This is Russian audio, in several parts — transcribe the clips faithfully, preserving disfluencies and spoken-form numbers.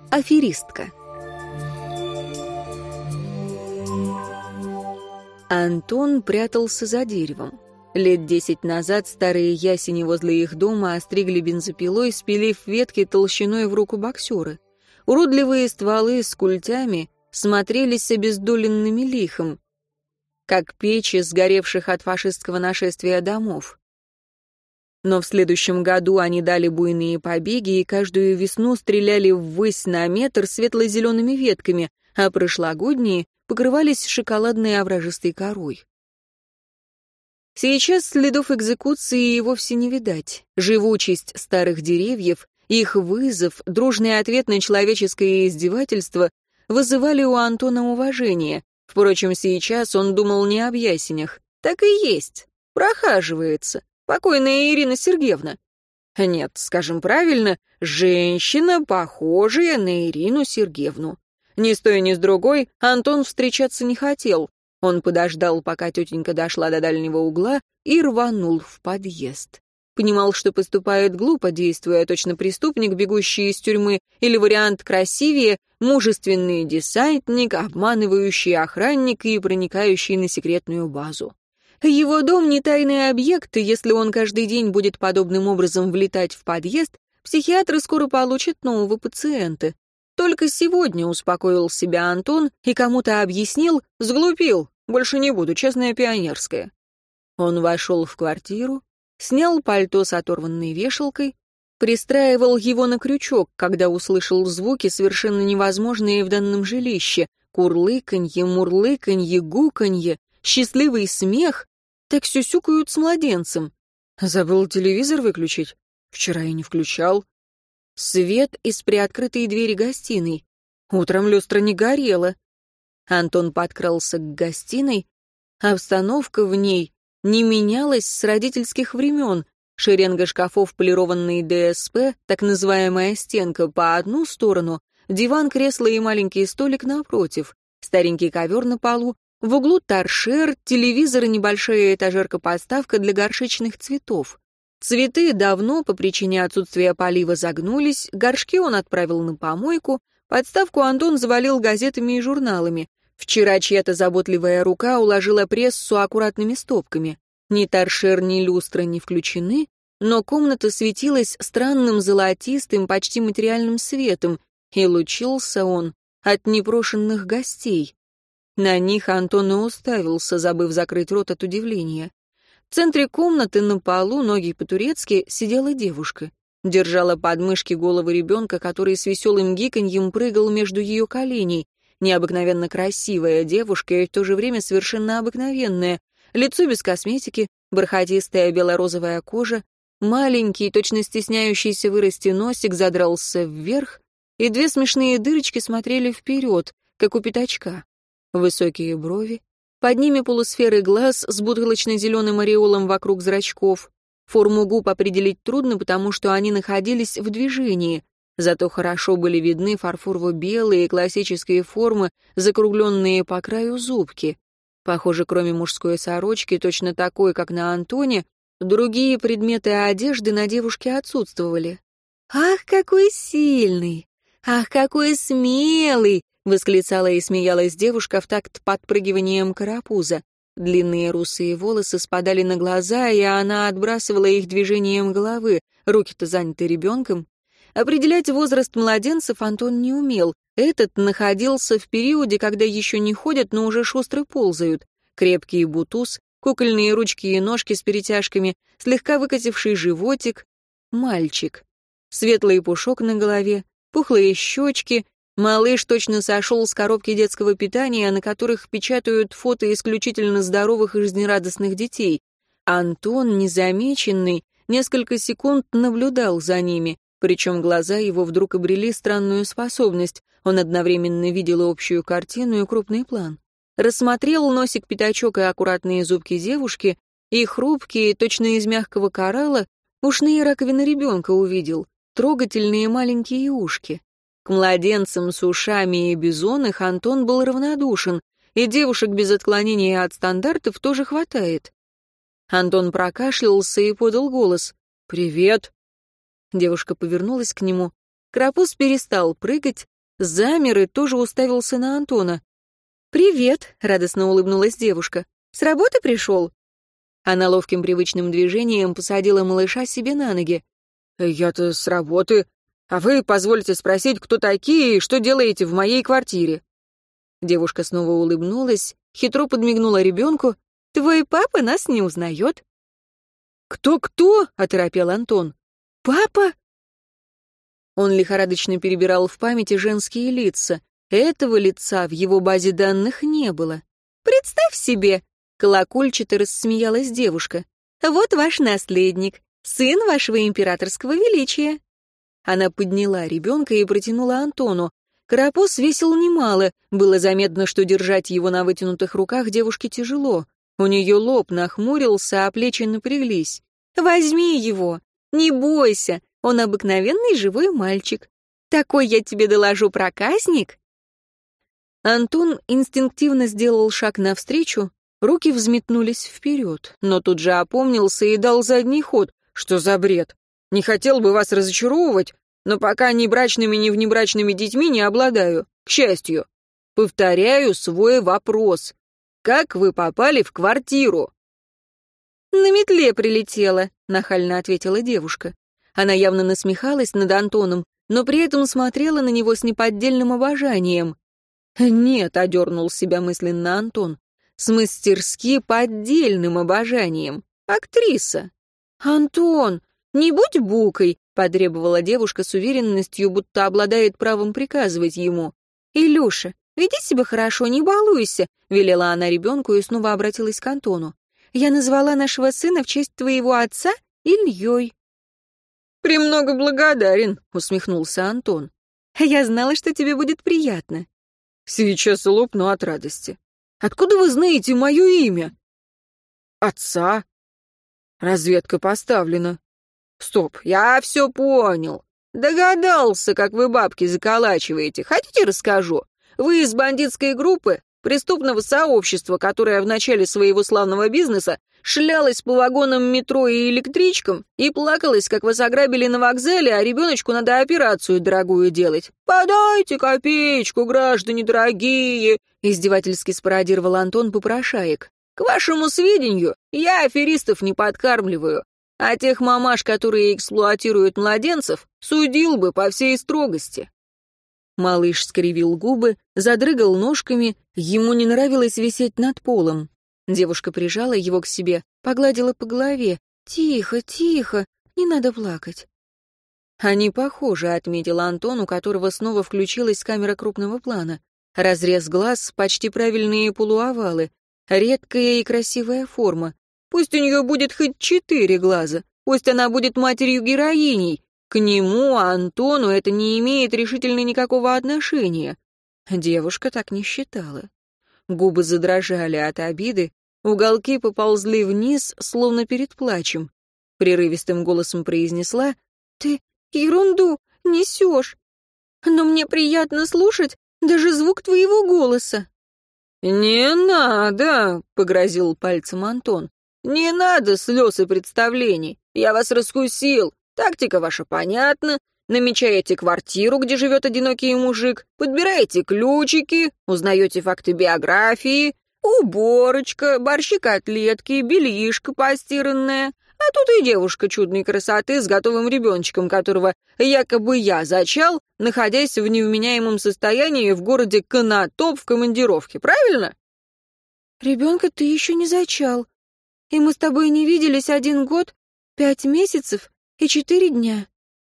Аферистка. Антон прятался за деревом. Лет десять назад старые ясени возле их дома остригли бензопилой, спилив ветки толщиной в руку боксера. Уродливые стволы с культями смотрелись обездоленными лихом, как печи сгоревших от фашистского нашествия домов. Но в следующем году они дали буйные побеги и каждую весну стреляли ввысь на метр светло-зелеными ветками, а прошлогодние покрывались шоколадной овражистой корой. Сейчас следов экзекуции и вовсе не видать. Живучесть старых деревьев, их вызов, дружный ответ на человеческое издевательство вызывали у Антона уважение. Впрочем, сейчас он думал не об ясенях. Так и есть. Прохаживается. Покойная Ирина Сергеевна. Нет, скажем правильно, женщина, похожая на Ирину Сергеевну. Ни с той, ни с другой Антон встречаться не хотел. Он подождал, пока тетенька дошла до дальнего угла, и рванул в подъезд. Понимал, что поступает глупо, действуя точно преступник, бегущий из тюрьмы, или вариант красивее, мужественный десантник, обманывающий охранника и проникающий на секретную базу. Его дом не тайный объект, и если он каждый день будет подобным образом влетать в подъезд, психиатры скоро получат нового пациента. Только сегодня успокоил себя Антон и кому-то объяснил: сглупил, больше не буду, честная пионерская. Он вошел в квартиру, снял пальто с оторванной вешалкой, пристраивал его на крючок, когда услышал звуки, совершенно невозможные в данном жилище: курлыканье, мурлыканье, гуканье, счастливый смех. Так сюсюкают с младенцем. Забыл телевизор выключить? Вчера я не включал. Свет из приоткрытой двери гостиной. Утром люстра не горела. Антон подкрался к гостиной. Обстановка в ней не менялась с родительских времен. Шеренга шкафов полированный ДСП, так называемая стенка, по одну сторону, диван, кресло и маленький столик напротив, старенький ковер на полу, в углу торшер, телевизор и небольшая этажерка-подставка для горшечных цветов. Цветы давно, по причине отсутствия полива, загнулись, горшки он отправил на помойку, подставку Антон завалил газетами и журналами. Вчера чья-то заботливая рука уложила прессу аккуратными стопками. Ни торшер, ни люстра не включены, но комната светилась странным золотистым, почти материальным светом, и лучился он от непрошенных гостей. На них Антон и уставился, забыв закрыть рот от удивления. В центре комнаты на полу, ноги по-турецки, сидела девушка. Держала под мышки голову ребенка, который с веселым гиканьем прыгал между ее коленей. Необыкновенно красивая девушка и в то же время совершенно обыкновенная. Лицо без косметики, бархатистая белорозовая кожа, маленький, точно стесняющийся вырасти носик задрался вверх, и две смешные дырочки смотрели вперед, как у пятачка. Высокие брови, под ними полусферы глаз с бутылочно-зеленым ореолом вокруг зрачков. Форму губ определить трудно, потому что они находились в движении, зато хорошо были видны фарфорово-белые классические формы, закругленные по краю зубки. Похоже, кроме мужской сорочки, точно такой, как на Антоне, другие предметы одежды на девушке отсутствовали. «Ах, какой сильный! Ах, какой смелый!» — восклицала и смеялась девушка в такт подпрыгиванием карапуза. Длинные русые волосы спадали на глаза, и она отбрасывала их движением головы, руки-то заняты ребенком. Определять возраст младенцев Антон не умел. Этот находился в периоде, когда еще не ходят, но уже шустро ползают. Крепкий бутуз, кукольные ручки и ножки с перетяжками, слегка выкативший животик. Мальчик. Светлый пушок на голове, пухлые щечки. Малыш точно сошел с коробки детского питания, на которых печатают фото исключительно здоровых и жизнерадостных детей. Антон, незамеченный, несколько секунд наблюдал за ними, причем глаза его вдруг обрели странную способность. Он одновременно видел общую картину и крупный план. Рассмотрел носик-пятачок и аккуратные зубки девушки, и хрупкие, точно из мягкого коралла, ушные раковины ребенка увидел, трогательные маленькие ушки. К младенцам с ушами и без их Антон был равнодушен, и девушек без отклонения от стандартов тоже хватает. Антон прокашлялся и подал голос. «Привет!» Девушка повернулась к нему. Карапуз перестал прыгать, замер и тоже уставился на Антона. «Привет», — радостно улыбнулась девушка. «С работы пришел?» Она ловким привычным движением посадила малыша себе на ноги. «Я-то с работы. А вы позвольте спросить, кто такие и что делаете в моей квартире?» Девушка снова улыбнулась, хитро подмигнула ребенку. «Твой папа нас не узнает». «Кто-кто?» — оторопел Антон. «Папа?» Он лихорадочно перебирал в памяти женские лица. Этого лица в его базе данных не было. «Представь себе!» — колокольчато рассмеялась девушка. «Вот ваш наследник, сын вашего императорского величия». Она подняла ребенка и протянула Антону. Карапуз весил немало, было заметно, что держать его на вытянутых руках девушке тяжело. У нее лоб нахмурился, а плечи напряглись. «Возьми его, не бойся, он обыкновенный живой мальчик. Такой, я тебе доложу, проказник». Антон инстинктивно сделал шаг навстречу, руки взметнулись вперед, но тут же опомнился и дал задний ход. «Что за бред? Не хотел бы вас разочаровывать, но пока ни брачными, ни внебрачными детьми не обладаю, к счастью. Повторяю свой вопрос. Как вы попали в квартиру?» «На метле прилетела», — нахально ответила девушка. Она явно насмехалась над Антоном, но при этом смотрела на него с неподдельным обожанием. «Нет», — одернул себя мысленно Антон, — «с мастерски поддельным обожанием. Актриса». «Антон, не будь букой», — потребовала девушка с уверенностью, будто обладает правом приказывать ему. «Илюша, веди себя хорошо, не балуйся», — велела она ребенку и снова обратилась к Антону. «Я назвала нашего сына в честь твоего отца Ильей». «Премного благодарен», — усмехнулся Антон. «Я знала, что тебе будет приятно». «Сейчас лопну от радости. Откуда вы знаете мое имя?» «Отца. Разведка поставлена». «Стоп, я все понял. Догадался, как вы бабки заколачиваете. Хотите, расскажу? Вы из бандитской группы, преступного сообщества, которое в начале своего славного бизнеса шлялась по вагонам метро и электричкам и плакалась, как вас ограбили на вокзале, а ребеночку надо операцию дорогую делать. «Подайте копеечку, граждане дорогие!» — издевательски спародировал Антон попрошаек. «К вашему сведению, я аферистов не подкармливаю, а тех мамаш, которые эксплуатируют младенцев, судил бы по всей строгости». Малыш скривил губы, задрыгал ножками, ему не нравилось висеть над полом. Девушка прижала его к себе, погладила по голове. «Тихо, тихо, не надо плакать». «Они похожи», — отметил Антон, у которого снова включилась камера крупного плана. Разрез глаз, почти правильные полуовалы, редкая и красивая форма. Пусть у нее будет хоть четыре глаза, пусть она будет матерью-героиней. К нему, Антону, это не имеет решительно никакого отношения. Девушка так не считала. Губы задрожали от обиды, уголки поползли вниз, словно перед плачем. Прерывистым голосом произнесла: «Ты ерунду несешь, но мне приятно слушать даже звук твоего голоса». «Не надо», — погрозил пальцем Антон. «Не надо слез и представлений. Я вас раскусил. Тактика ваша понятна. Намечаете квартиру, где живет одинокий мужик, подбираете ключики, узнаете факты биографии, уборочка, борщи-котлетки, бельишко постиранное. А тут и девушка чудной красоты с готовым ребеночком, которого якобы я зачал, находясь в невменяемом состоянии в городе Конотоп в командировке. Правильно?» «Ребенка ты еще не зачал. И мы с тобой не виделись один год, пять месяцев и четыре дня».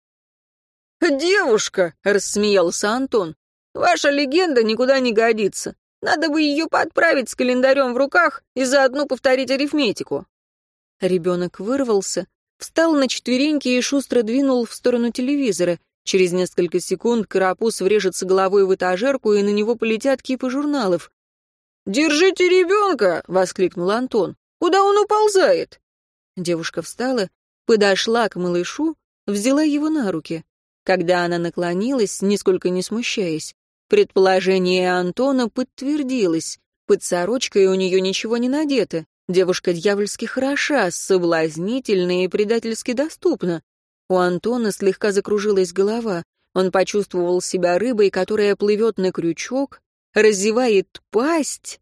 «Девушка», — рассмеялся Антон, — «ваша легенда никуда не годится. Надо бы ее подправить с календарем в руках и заодно повторить арифметику». Ребенок вырвался, встал на четвереньки и шустро двинул в сторону телевизора. Через несколько секунд карапуз врежется головой в этажерку, и на него полетят кипы журналов. «Держите ребенка!» — воскликнул Антон. «Куда он уползает?» Девушка встала, подошла к малышу, взяла его на руки. Когда она наклонилась, нисколько не смущаясь, предположение Антона подтвердилось. Под сорочкой у нее ничего не надето. Девушка дьявольски хороша, соблазнительна и предательски доступна. У Антона слегка закружилась голова. Он почувствовал себя рыбой, которая плывет на крючок, разевает пасть.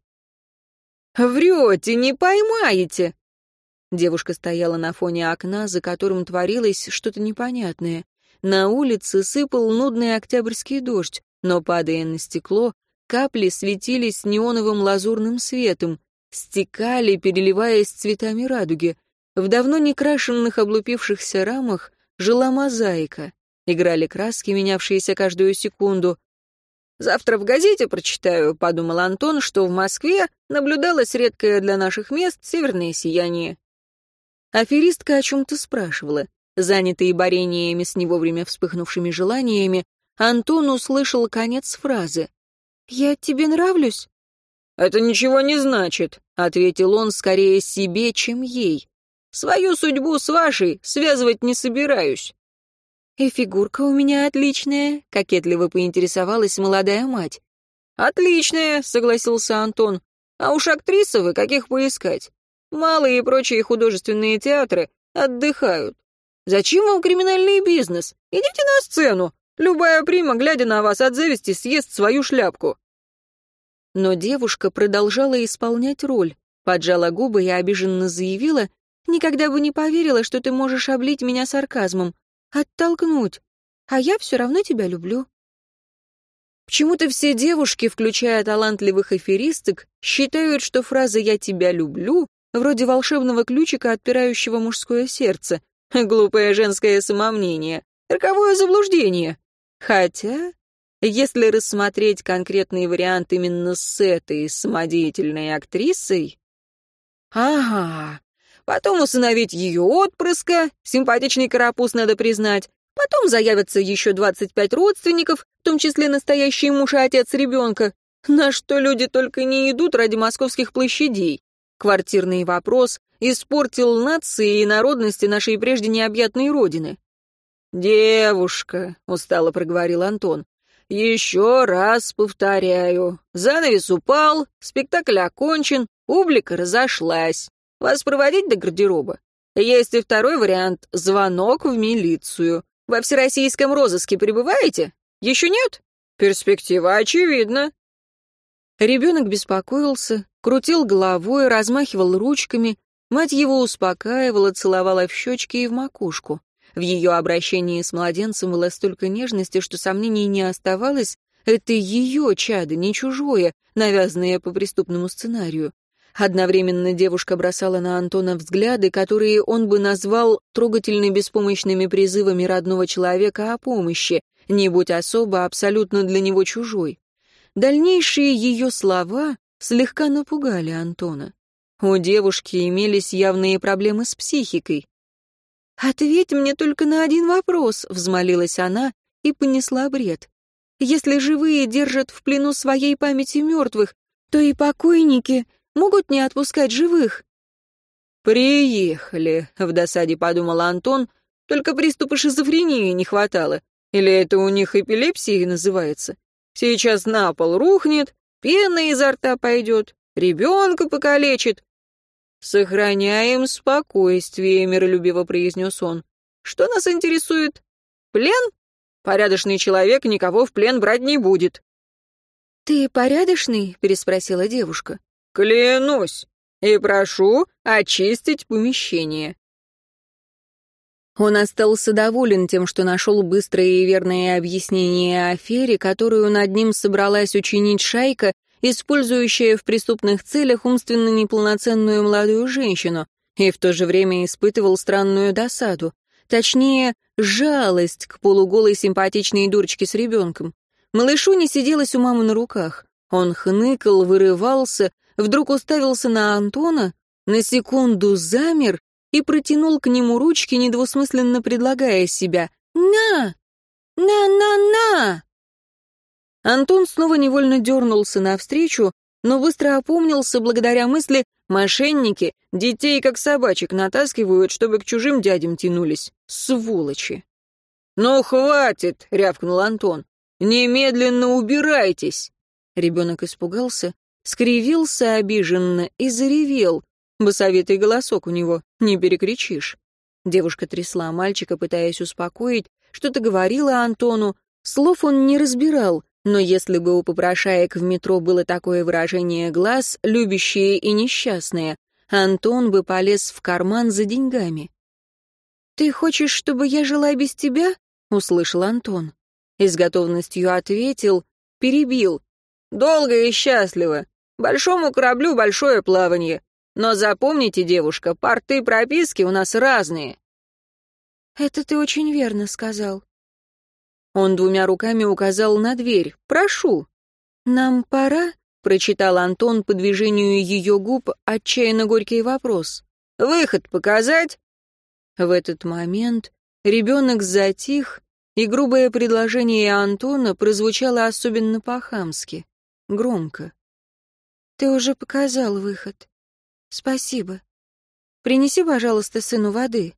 «Врете, не поймаете!» Девушка стояла на фоне окна, за которым творилось что-то непонятное. На улице сыпал нудный октябрьский дождь, но, падая на стекло, капли светились неоновым лазурным светом, стекали, переливаясь цветами радуги. В давно не крашенных облупившихся рамах жила мозаика. Играли краски, менявшиеся каждую секунду. «Завтра в газете прочитаю», — подумал Антон, что в Москве наблюдалось редкое для наших мест северное сияние. Аферистка о чем-то спрашивала. Занятый борениями с не вовремя вспыхнувшими желаниями, Антон услышал конец фразы. «Я тебе нравлюсь?» «Это ничего не значит», — ответил он скорее себе, чем ей. «Свою судьбу с вашей связывать не собираюсь». «И фигурка у меня отличная», — кокетливо поинтересовалась молодая мать. «Отличная», — согласился Антон. «А уж актрисы вы каких поискать? Малые и прочие художественные театры отдыхают. Зачем вам криминальный бизнес? Идите на сцену. Любая прима, глядя на вас от зависти, съест свою шляпку». Но девушка продолжала исполнять роль, поджала губы и обиженно заявила: «Никогда бы не поверила, что ты можешь облить меня сарказмом. Оттолкнуть. А я все равно тебя люблю». Почему-то все девушки, включая талантливых аферисток, считают, что фраза «я тебя люблю» вроде волшебного ключика, отпирающего мужское сердце. Глупое женское самомнение. Роковое заблуждение. Хотя, если рассмотреть конкретный вариант именно с этой самодеятельной актрисой... Ага. Потом усыновить ее отпрыска, симпатичный карапуз, надо признать. Потом заявятся еще двадцать пять родственников, в том числе настоящий муж и отец ребенка. На что люди только не идут ради московских площадей. Квартирный вопрос испортил нации и народности нашей прежде необъятной родины. «Девушка», — устало проговорил Антон, — «еще раз повторяю. Занавес упал, спектакль окончен, публика разошлась. Вас проводить до гардероба? Есть и второй вариант — звонок в милицию. Во всероссийском розыске пребываете? Еще нет? Перспектива очевидна». Ребенок беспокоился, крутил головой, размахивал ручками. Мать его успокаивала, целовала в щечки и в макушку. В ее обращении с младенцем было столько нежности, что сомнений не оставалось. Это ее чадо, не чужое, навязанное по преступному сценарию. Одновременно девушка бросала на Антона взгляды, которые он бы назвал трогательно беспомощными призывами родного человека о помощи, не будь особо абсолютно для него чужой. Дальнейшие ее слова слегка напугали Антона. У девушки имелись явные проблемы с психикой. «Ответь мне только на один вопрос», — взмолилась она и понесла бред. «Если живые держат в плену своей памяти мертвых, то и покойники могут не отпускать живых». «Приехали», — в досаде подумал Антон, «только приступа шизофрении не хватало. Или это у них эпилепсией называется? Сейчас на пол рухнет, пена изо рта пойдет, ребенка покалечит». «Сохраняем спокойствие», — миролюбиво произнес он. «Что нас интересует? Плен? Порядочный человек никого в плен брать не будет». «Ты порядочный?» — переспросила девушка. «Клянусь, и прошу очистить помещение». Он остался доволен тем, что нашел быстрое и верное объяснение афере, которую над ним собралась учинить шайка, использующая в преступных целях умственно неполноценную молодую женщину, и в то же время испытывал странную досаду, точнее, жалость к полуголой симпатичной дурочке с ребенком. Малышу не сиделось у мамы на руках. Он хныкал, вырывался, вдруг уставился на Антона, на секунду замер и протянул к нему ручки, недвусмысленно предлагая себя. «На! На-на-на!» Антон снова невольно дернулся навстречу, но быстро опомнился благодаря мысли: мошенники детей как собачек натаскивают, чтобы к чужим дядям тянулись. Сволочи! «Ну, хватит!» — рявкнул Антон. «Немедленно убирайтесь!» Ребенок испугался, скривился обиженно и заревел. Басовитый голосок у него, не перекричишь. Девушка трясла мальчика, пытаясь успокоить, что-то говорила Антону. Слов он не разбирал, но если бы у попрошаек в метро было такое выражение глаз, любящее и несчастное, Антон бы полез в карман за деньгами. «Ты хочешь, чтобы я жила без тебя?» — услышал Антон. И с готовностью ответил, перебил. «Долго и счастливо. Большому кораблю большое плавание. Но запомните, девушка, порты прописки у нас разные». «Это ты очень верно сказал». Он двумя руками указал на дверь. «Прошу». «Нам пора?» — прочитал Антон по движению ее губ отчаянно горький вопрос. «Выход показать?» В этот момент ребенок затих, и грубое предложение Антона прозвучало особенно по-хамски, громко. «Ты уже показал выход. Спасибо. Принеси, пожалуйста, сыну воды».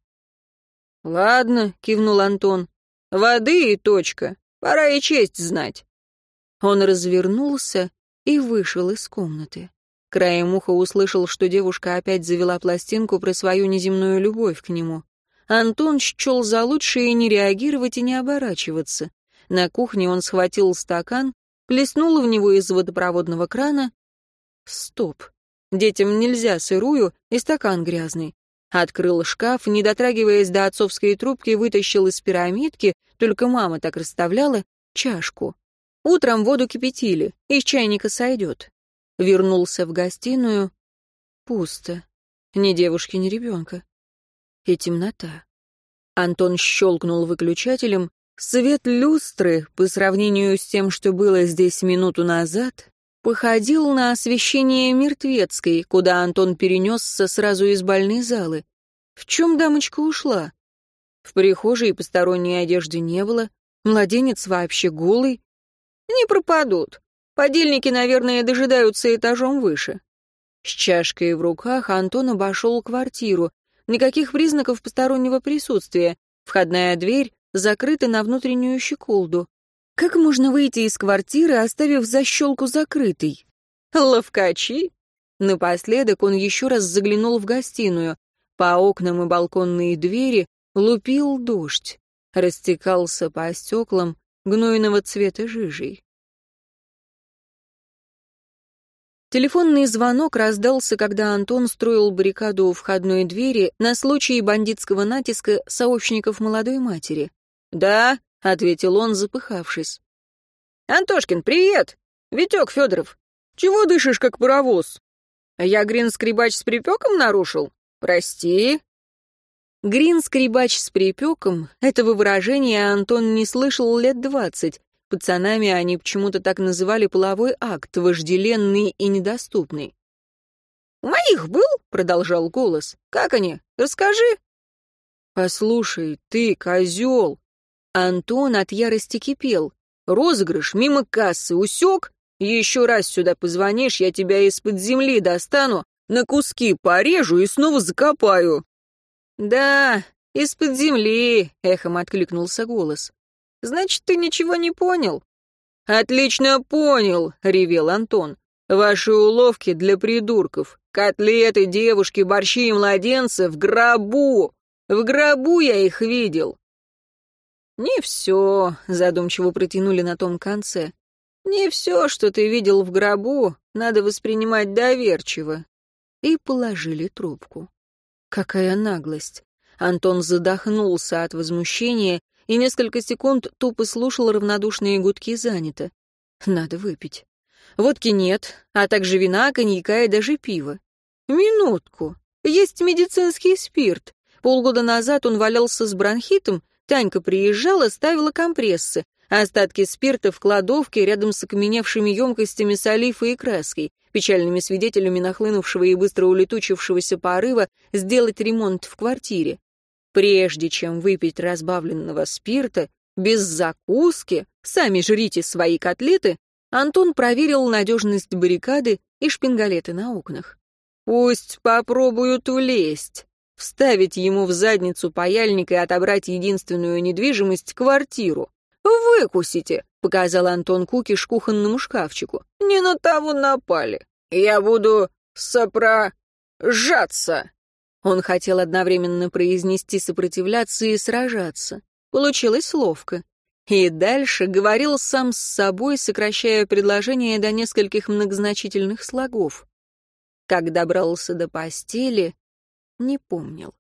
«Ладно», — кивнул Антон. «Воды и точка. Пора и честь знать». Он развернулся и вышел из комнаты. Краем уха услышал, что девушка опять завела пластинку про свою неземную любовь к нему. Антон счел за лучшее не реагировать и не оборачиваться. На кухне он схватил стакан, плеснул в него из водопроводного крана. Стоп. Детям нельзя сырую, и стакан грязный. Открыл шкаф, не дотрагиваясь до отцовской трубки, вытащил из пирамидки, только мама так расставляла, чашку. Утром воду кипятили, из чайника сойдет. Вернулся в гостиную. Пусто. Ни девушки, ни ребенка. И темнота. Антон щелкнул выключателем. Свет люстры, по сравнению с тем, что было здесь минуту назад, походил на освещение мертвецкой, куда Антон перенесся сразу из больной залы. В чем дамочка ушла? В прихожей посторонней одежды не было, младенец вообще голый. Не пропадут. Подельники, наверное, дожидаются этажом выше. С чашкой в руках Антон обошел квартиру. Никаких признаков постороннего присутствия. Входная дверь закрыта на внутреннюю щеколду. Как можно выйти из квартиры, оставив защелку закрытой? Ловкачи. Напоследок он еще раз заглянул в гостиную. По окнам и балконные двери лупил дождь. Растекался по стеклам гнойного цвета жижей. Телефонный звонок раздался, когда Антон строил баррикаду у входной двери на случай бандитского натиска сообщников молодой матери. «Да», — ответил он, запыхавшись. «Антошкин, привет! Витек Федоров. Чего дышишь, как паровоз? Я грин-скрибач с припеком нарушил? Прости». Грин-скрибач с припеком — этого выражения Антон не слышал лет двадцать. Пацанами они почему-то так называли половой акт, вожделенный и недоступный. «У моих был?» — продолжал голос. «Как они? Расскажи». «Послушай, ты, козел!» Антон от ярости кипел. «Розыгрыш мимо кассы усек? Еще раз сюда позвонишь, я тебя из-под земли достану, на куски порежу и снова закопаю». «Да, из-под земли», — эхом откликнулся голос. «Значит, ты ничего не понял?» «Отлично понял», — ревел Антон. «Ваши уловки для придурков. Котлеты, девушки, борщи и младенцы в гробу. В гробу я их видел». «Не все», — задумчиво протянули на том конце. «Не все, что ты видел в гробу, надо воспринимать доверчиво». И положили трубку. Какая наглость! Антон задохнулся от возмущения и несколько секунд тупо слушал равнодушные гудки «занято». Надо выпить. Водки нет, а также вина, коньяка и даже пива. Минутку. Есть медицинский спирт. Полгода назад он валялся с бронхитом, Танька приезжала, ставила компрессы. Остатки спирта в кладовке рядом с окаменевшими емкостями с олифой и краской, печальными свидетелями нахлынувшего и быстро улетучившегося порыва сделать ремонт в квартире. Прежде чем выпить разбавленного спирта, без закуски, сами жрите свои котлеты, Антон проверил надежность баррикады и шпингалеты на окнах. Пусть попробуют влезть, вставить ему в задницу паяльник и отобрать единственную недвижимость — квартиру. «Выкусите», — показал Антон кукиш кухонному шкафчику. «Не на того напали. Я буду сопрожаться». Он хотел одновременно произнести «сопротивляться» и «сражаться». Получилось ловко. И дальше говорил сам с собой, сокращая предложение до нескольких многозначительных слогов. Как добрался до постели, не помнил.